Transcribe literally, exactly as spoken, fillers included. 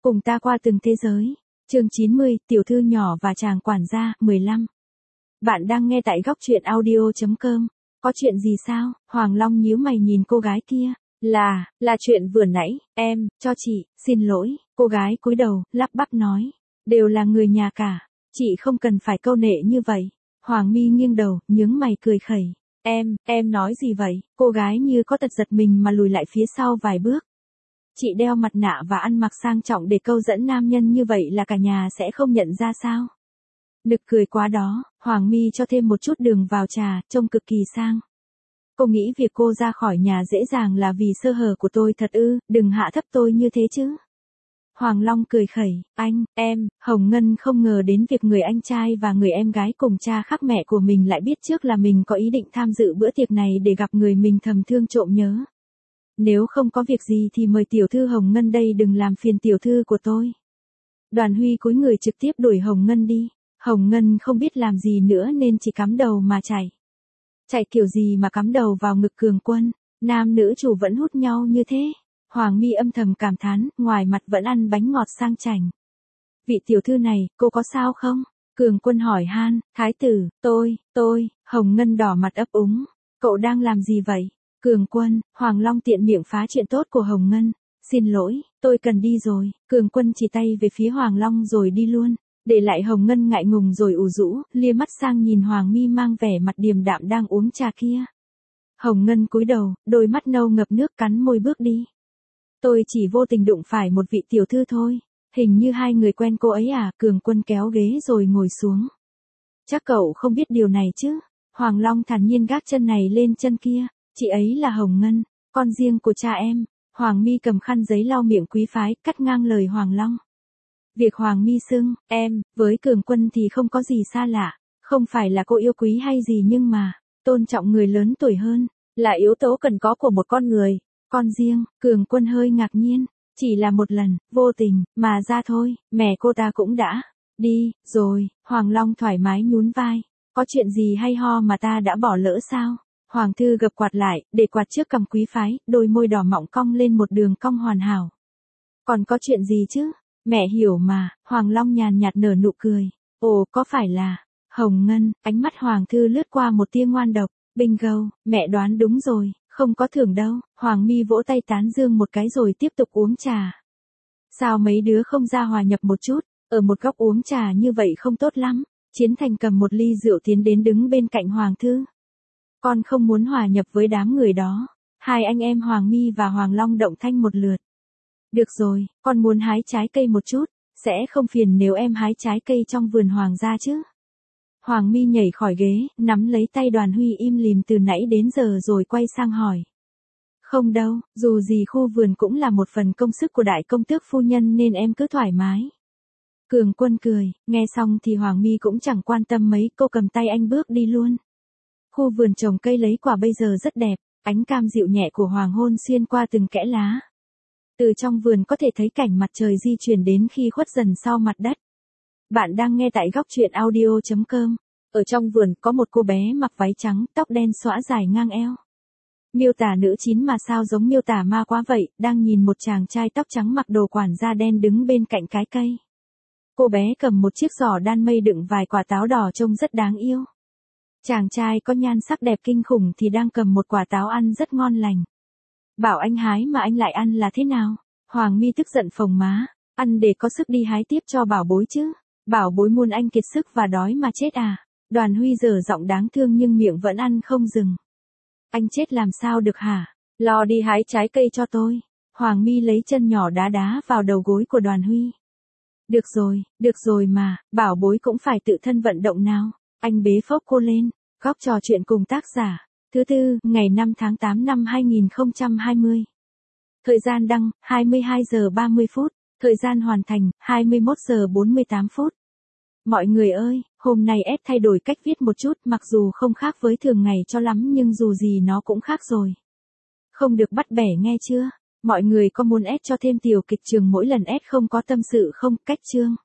Cùng ta qua từng thế giới. Chương chín mươi, tiểu thư nhỏ và chàng quản gia, mười lăm. Bạn đang nghe tại góc truyện audio chấm com. Có chuyện gì sao? Hoàng Long nhíu mày nhìn cô gái kia. Là, là chuyện vừa nãy, em, cho chị, xin lỗi. Cô gái cúi đầu, lắp bắp nói. Đều là người nhà cả. Chị không cần phải câu nệ như vậy. Hoàng Mi nghiêng đầu, nhướng mày cười khẩy. Em, em nói gì vậy? Cô gái như có tật giật mình mà lùi lại phía sau vài bước. Chị đeo mặt nạ và ăn mặc sang trọng để câu dẫn nam nhân như vậy là cả nhà sẽ không nhận ra sao? Nực cười quá đó, Hoàng Mi cho thêm một chút đường vào trà, trông cực kỳ sang. Cô nghĩ việc cô ra khỏi nhà dễ dàng là vì sơ hở của tôi thật ư, đừng hạ thấp tôi như thế chứ. Hoàng Long cười khẩy, anh, em, Hồng Ngân không ngờ đến việc người anh trai và người em gái cùng cha khác mẹ của mình lại biết trước là mình có ý định tham dự bữa tiệc này để gặp người mình thầm thương trộm nhớ. Nếu không có việc gì thì mời tiểu thư Hồng Ngân đây đừng làm phiền tiểu thư của tôi. Đoàn Huy cúi người trực tiếp đuổi Hồng Ngân đi. Hồng Ngân không biết làm gì nữa nên chỉ cắm đầu mà chạy. Chạy kiểu gì mà cắm đầu vào ngực Cường Quân, nam nữ chủ vẫn hút nhau như thế. Hoàng Mi âm thầm cảm thán, ngoài mặt vẫn ăn bánh ngọt sang chảnh. Vị tiểu thư này, cô có sao không? Cường Quân hỏi han, thái tử, tôi, tôi, Hồng Ngân đỏ mặt ấp úng. Cậu đang làm gì vậy? Cường Quân, Hoàng Long tiện miệng phá chuyện tốt của Hồng Ngân. Xin lỗi, tôi cần đi rồi. Cường Quân chỉ tay về phía Hoàng Long rồi đi luôn. Để lại Hồng Ngân ngại ngùng rồi ủ rũ, lia mắt sang nhìn Hoàng Mi mang vẻ mặt điềm đạm đang uống trà kia. Hồng Ngân cúi đầu, đôi mắt nâu ngập nước cắn môi bước đi. Tôi chỉ vô tình đụng phải một vị tiểu thư thôi. Hình như hai người quen cô ấy à? Cường Quân kéo ghế rồi ngồi xuống. Chắc cậu không biết điều này chứ? Hoàng Long thản nhiên gác chân này lên chân kia. Chị ấy là Hồng Ngân, con riêng của cha em. Hoàng Mi cầm khăn giấy lau miệng quý phái, cắt ngang lời Hoàng Long. Việc Hoàng Mi xưng, em, với Cường Quân thì không có gì xa lạ. Không phải là cô yêu quý hay gì nhưng mà, tôn trọng người lớn tuổi hơn, là yếu tố cần có của một con người. Con riêng, Cường Quân hơi ngạc nhiên. Chỉ là một lần, vô tình, mà ra thôi, mẹ cô ta cũng đã đi, rồi. Hoàng Long thoải mái nhún vai. Có chuyện gì hay ho mà ta đã bỏ lỡ sao? Hoàng thư gập quạt lại, để quạt trước cằm quý phái, đôi môi đỏ mọng cong lên một đường cong hoàn hảo. Còn có chuyện gì chứ? Mẹ hiểu mà. Hoàng Long nhàn nhạt nở nụ cười. Ồ, có phải là Hồng Ngân? Ánh mắt Hoàng thư lướt qua một tia ngoan độc. Bingo, mẹ đoán đúng rồi, không có thưởng đâu. Hoàng Mi vỗ tay tán dương một cái rồi tiếp tục uống trà. Sao mấy đứa không ra hòa nhập một chút? Ở một góc uống trà như vậy không tốt lắm. Chiến Thành cầm một ly rượu tiến đến đứng bên cạnh Hoàng thư. Con không muốn hòa nhập với đám người đó. Hai anh em Hoàng Mi và Hoàng Long động thanh một lượt. Được rồi, con muốn hái trái cây một chút, sẽ không phiền nếu em hái trái cây trong vườn Hoàng gia chứ? Hoàng Mi nhảy khỏi ghế, nắm lấy tay Đoàn Huy im lìm từ nãy đến giờ rồi quay sang hỏi. Không đâu, dù gì khu vườn cũng là một phần công sức của đại công tước phu nhân nên em cứ thoải mái. Cường Quân cười, nghe xong thì Hoàng Mi cũng chẳng quan tâm mấy, cô cầm tay anh bước đi luôn. Khu vườn trồng cây lấy quả bây giờ rất đẹp, ánh cam dịu nhẹ của hoàng hôn xuyên qua từng kẽ lá. Từ trong vườn có thể thấy cảnh mặt trời di chuyển đến khi khuất dần sau mặt đất. Bạn đang nghe tại góc truyện audio chấm com. Ở trong vườn có một cô bé mặc váy trắng, tóc đen xõa dài ngang eo. Miêu tả nữ chín mà sao giống miêu tả ma quá vậy, đang nhìn một chàng trai tóc trắng mặc đồ quản gia đen đứng bên cạnh cái cây. Cô bé cầm một chiếc giỏ đan mây đựng vài quả táo đỏ trông rất đáng yêu. Chàng trai có nhan sắc đẹp kinh khủng thì đang cầm một quả táo ăn rất ngon lành. Bảo anh hái mà anh lại ăn là thế nào? Hoàng Mi tức giận phồng má. Ăn để có sức đi hái tiếp cho bảo bối chứ. Bảo bối muốn anh kiệt sức và đói mà chết à? Đoàn Huy giở giọng đáng thương nhưng miệng vẫn ăn không dừng. Anh chết làm sao được hả? Lo đi hái trái cây cho tôi. Hoàng Mi lấy chân nhỏ đá đá vào đầu gối của Đoàn Huy. Được rồi, được rồi mà, bảo bối cũng phải tự thân vận động nào. Anh bế phốc cô lên, góc trò chuyện cùng tác giả. Thứ tư, ngày năm tháng tám năm hai nghìn không trăm hai mươi. Thời gian đăng, hai mươi hai giờ ba mươi phút. Thời gian hoàn thành, hai mươi mốt giờ bốn mươi tám phút. Mọi người ơi, hôm nay ép thay đổi cách viết một chút, mặc dù không khác với thường ngày cho lắm nhưng dù gì nó cũng khác rồi. Không được bắt bẻ nghe chưa? Mọi người có muốn ép cho thêm tiểu kịch trường mỗi lần ép không có tâm sự không? Cách chương.